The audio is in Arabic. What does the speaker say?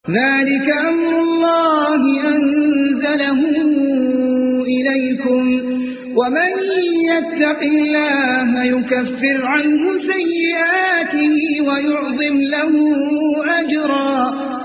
ذلك أمر الله أنزله إليكم ومن يتق الله يكفر عنه سيئاته ويعظم له أجرا